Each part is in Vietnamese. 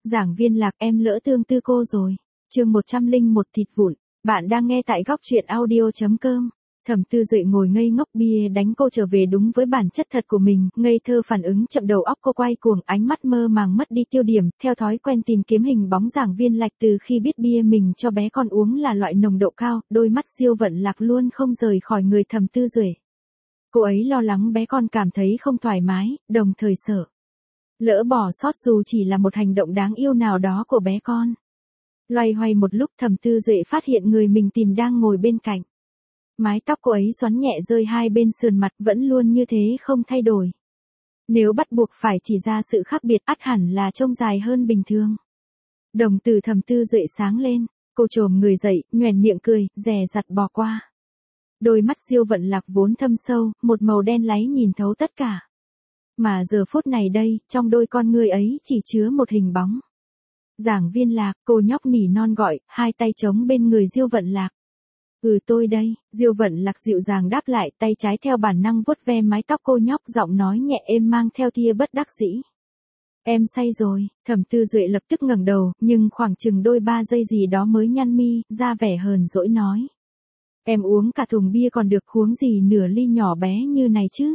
Giảng viên Lạc, em lỡ tương tư cô rồi. Chương 101 thịt vụn. Bạn đang nghe tại góc truyện audio.com. Thẩm Tư Duệ ngồi ngây ngốc, bia đánh cô trở về đúng với bản chất thật của mình, ngây thơ phản ứng chậm, đầu óc cô quay cuồng, ánh mắt mơ màng mất đi tiêu điểm, theo thói quen tìm kiếm hình bóng Giảng viên Lạc. Từ khi biết bia mình cho bé con uống là loại nồng độ cao, đôi mắt Diêu Vận Lạc luôn không rời khỏi người Thẩm Tư Duệ. Cô ấy lo lắng bé con cảm thấy không thoải mái, đồng thời sợ lỡ bỏ sót dù chỉ là một hành động đáng yêu nào đó của bé con. Loay hoay một lúc, Thẩm Tư Duệ phát hiện người mình tìm đang ngồi bên cạnh. Mái tóc cô ấy xoắn nhẹ rơi hai bên sườn mặt, vẫn luôn như thế không thay đổi. Nếu bắt buộc phải chỉ ra sự khác biệt, ắt hẳn là trông dài hơn bình thường. Đồng tử Thẩm Tư Duệ sáng lên, cô chồm người dậy, nhoẻn miệng cười, dè dặt bỏ qua. Đôi mắt Diêu Vận Lạc vốn thâm sâu, một màu đen láy nhìn thấu tất cả. Mà giờ phút này đây, trong đôi con ngươi ấy chỉ chứa một hình bóng. Giảng viên Lạc, cô nhóc nỉ non gọi, hai tay chống bên người Diêu Vận Lạc. Tôi đây, Diêu Vận Lạc dịu dàng đáp lại, tay trái theo bản năng vuốt ve mái tóc cô nhóc, giọng nói nhẹ êm mang theo tia bất đắc dĩ. Em say rồi. Thẩm Tư Duệ lập tức ngẩng đầu, nhưng khoảng chừng đôi 3 giây gì đó mới nhăn mi, ra vẻ hờn dỗi nói. Em uống cả thùng bia còn được, huống gì nửa ly nhỏ bé như này chứ.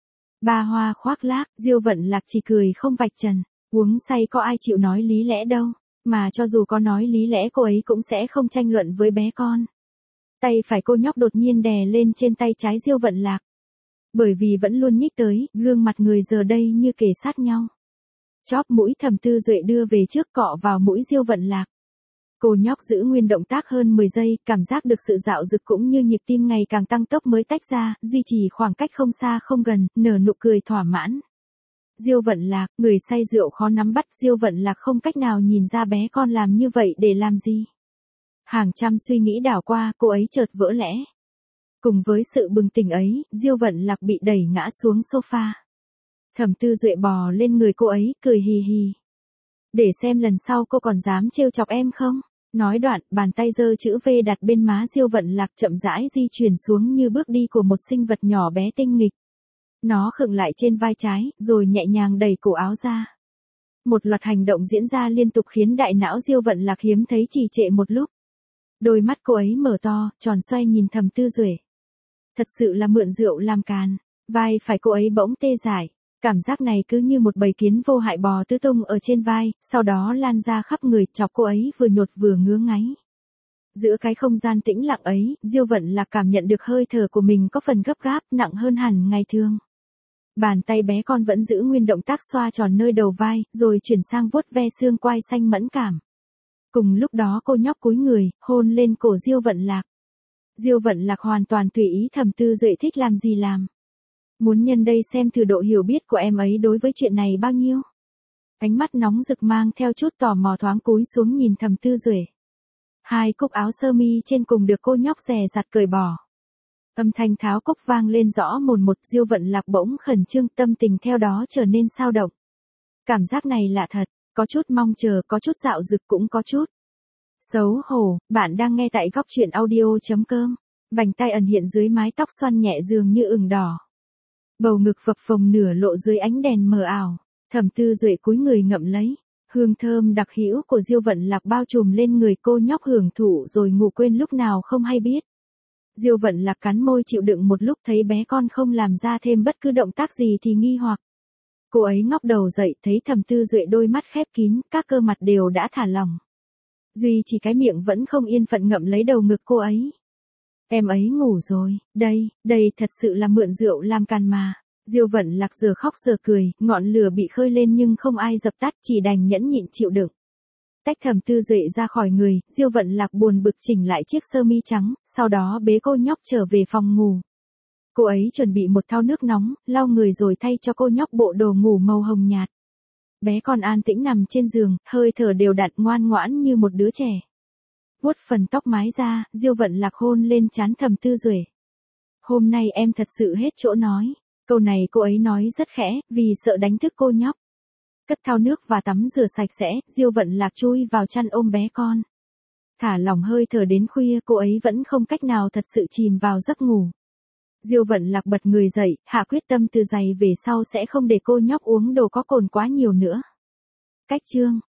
Ba hoa khoác lác, Diêu Vận Lạc chỉ cười không vạch trần. Uống say có ai chịu nói lý lẽ đâu, mà cho dù có nói lý lẽ cô ấy cũng sẽ không tranh luận với bé con. Tay phải cô nhóc đột nhiên đè lên trên tay trái Diêu Vận Lạc. Bởi vì vẫn luôn nhích tới, gương mặt người giờ đây như kề sát nhau. Chóp mũi Thẩm Tư Duệ đưa về trước, cọ vào mũi Diêu Vận Lạc. Cô nhóc giữ nguyên động tác hơn 10 giây, cảm giác được sự dạo dực cũng như nhịp tim ngày càng tăng tốc mới tách ra, duy trì khoảng cách không xa không gần, nở nụ cười thỏa mãn. Diêu Vận Lạc, người say rượu khó nắm bắt, Diêu Vận Lạc không cách nào nhìn ra bé con làm như vậy để làm gì. Hàng trăm suy nghĩ đảo qua, cô ấy chợt vỡ lẽ. Cùng với sự bừng tỉnh ấy, Diêu Vận Lạc bị đẩy ngã xuống sofa. Thẩm Tư Duệ bò lên người cô ấy, cười hì hì. Để xem lần sau cô còn dám trêu chọc em không? Nói đoạn, bàn tay giơ chữ V đặt bên má Diêu Vận Lạc, chậm rãi di chuyển xuống như bước đi của một sinh vật nhỏ bé tinh nghịch. Nó khựng lại trên vai trái, rồi nhẹ nhàng đẩy cổ áo ra. Một loạt hành động diễn ra liên tục khiến đại não Diêu Vận Lạc hiếm thấy trì trệ một lúc. Đôi mắt cô ấy mở to, tròn xoay nhìn Thẩm Tư Duệ. Thật sự là mượn rượu làm càn. Vai phải cô ấy bỗng tê dại. Cảm giác này cứ như một bầy kiến vô hại bò tứ tung ở trên vai, sau đó lan ra khắp người, chọc cô ấy vừa nhột vừa ngứa ngáy. Giữa cái không gian tĩnh lặng ấy, Diêu Vận Lạc cảm nhận được hơi thở của mình có phần gấp gáp, nặng hơn hẳn ngày thường. Bàn tay bé con vẫn giữ nguyên động tác xoa tròn nơi đầu vai, rồi chuyển sang vuốt ve xương quai xanh mẫn cảm. Cùng lúc đó cô nhóc cúi người, hôn lên cổ Diêu Vận Lạc. Diêu Vận Lạc hoàn toàn tùy ý Thẩm Tư Duệ thích làm gì làm. Muốn nhân đây xem thử độ hiểu biết của em ấy đối với chuyện này bao nhiêu. Ánh mắt nóng rực mang theo chút tò mò thoáng cúi xuống nhìn Thẩm Tư Duệ. Hai cúc áo sơ mi trên cùng được cô nhóc dè dặt cởi bỏ. Âm thanh tháo cúc vang lên rõ mồn một, Diêu Vận Lạc bỗng khẩn trương, tâm tình theo đó trở nên sao động. Cảm giác này lạ thật, có chút mong chờ, có chút dạo dực, cũng có chút xấu hổ. Bạn đang nghe tại góc truyện audio.com. Vành tay ẩn hiện dưới mái tóc xoăn nhẹ dường như ửng đỏ. Bầu ngực phập phồng nửa lộ dưới ánh đèn mờ ảo. Thẩm Tư Duệ cúi người ngậm lấy. Hương thơm đặc hữu của Diêu Vận Lạc bao trùm lên người cô nhóc, hưởng thụ rồi ngủ quên lúc nào không hay biết. Diêu Vận Lạc cắn môi chịu đựng một lúc, thấy bé con không làm ra thêm bất cứ động tác gì thì nghi hoặc. Cô ấy ngóc đầu dậy, thấy Thẩm Tư Duệ đôi mắt khép kín, các cơ mặt đều đã thả lỏng. Duy chỉ cái miệng vẫn không yên phận ngậm lấy đầu ngực cô ấy. Em ấy ngủ rồi, đây thật sự là mượn rượu làm càn mà. Diêu Vận Lạc giờ khóc giờ cười, ngọn lửa bị khơi lên nhưng không ai dập tắt, chỉ đành nhẫn nhịn chịu đựng. Tách Thẩm Tư Duệ ra khỏi người, Diêu Vận Lạc buồn bực chỉnh lại chiếc sơ mi trắng, sau đó bế cô nhóc trở về phòng ngủ. Cô ấy chuẩn bị một thau nước nóng, lau người rồi thay cho cô nhóc bộ đồ ngủ màu hồng nhạt. Bé con an tĩnh nằm trên giường, hơi thở đều đặn, ngoan ngoãn như một đứa trẻ. Vuốt phần tóc mái ra, Diêu Vận Lạc hôn lên trán Thẩm Tư Duệ. Hôm nay em thật sự hết chỗ nói. Câu này cô ấy nói rất khẽ, vì sợ đánh thức cô nhóc. Cất thau nước và tắm rửa sạch sẽ, Diêu Vận Lạc chui vào chăn ôm bé con. Thả lỏng hơi thở đến khuya, cô ấy vẫn không cách nào thật sự chìm vào giấc ngủ. Diêu Vận Lạc bật người dậy, hạ quyết tâm từ giày về sau sẽ không để cô nhóc uống đồ có cồn quá nhiều nữa. Cách chương